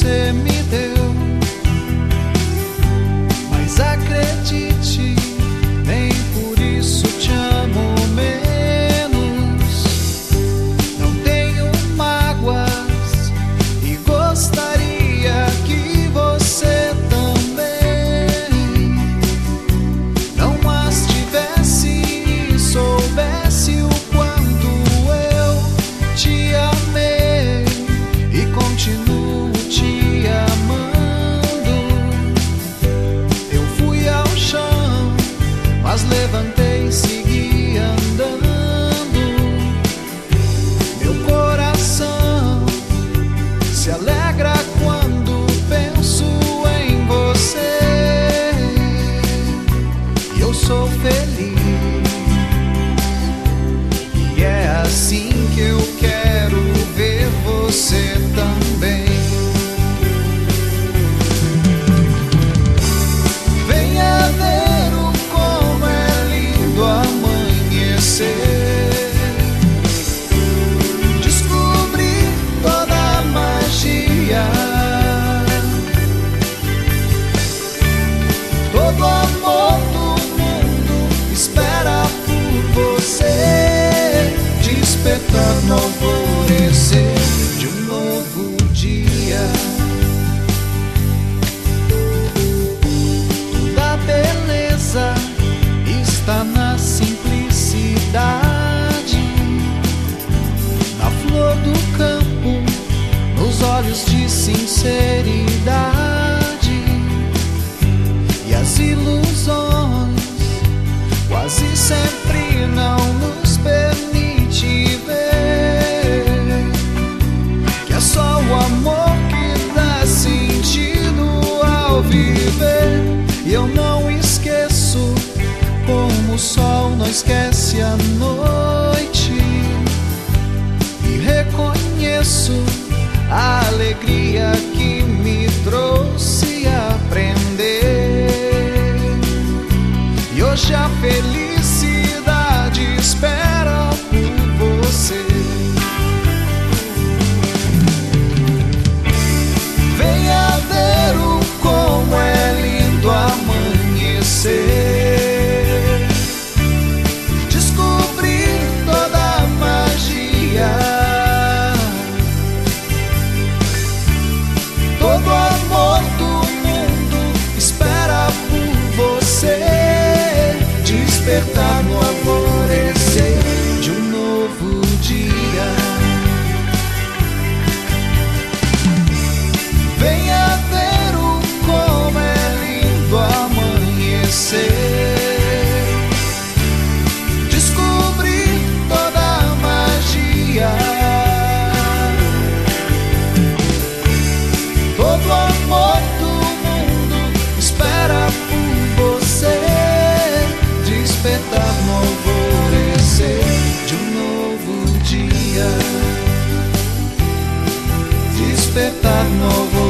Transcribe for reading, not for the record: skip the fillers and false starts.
você me deu. Mas acredite, nem por isso te amo menos. Não tenho mágoas e gostaria que você também não as tivesse e soubesse o quanto eu te amei e continuo te amando. Eu fui ao chão, mas levantei e segui andando. Meu coração se alegra quando penso em você, e eu sou feliz. E é assim que eu quero ver você também. Venha ver o como é lindo amanhecer, descobrir toda a magia, todo amor do mundo espera por você, despertar no alvorecer de um novo dia. Toda beleza está na simplicidade, na flor do campo, nos olhos de sinceridade. E as ilusões quase sempre não nos permite ver que é só o amor que dá sentido ao viver. E eu não esqueço como o sol não esquece a noite, e reconheço a alegria que me trouxe a aprender. E hoje a felicidade espera por você. Venha ver o como é lindo amanhecer, descobrir toda a magia, todo amor do mundo espera por você, despertar no alvorecer de um novo dia. Venha ver o como é lindo amanhecer, descobrir toda a magia, todo amor do mundo espera por você, despertar no alvorecer de um novo dia, despertar no alvorecer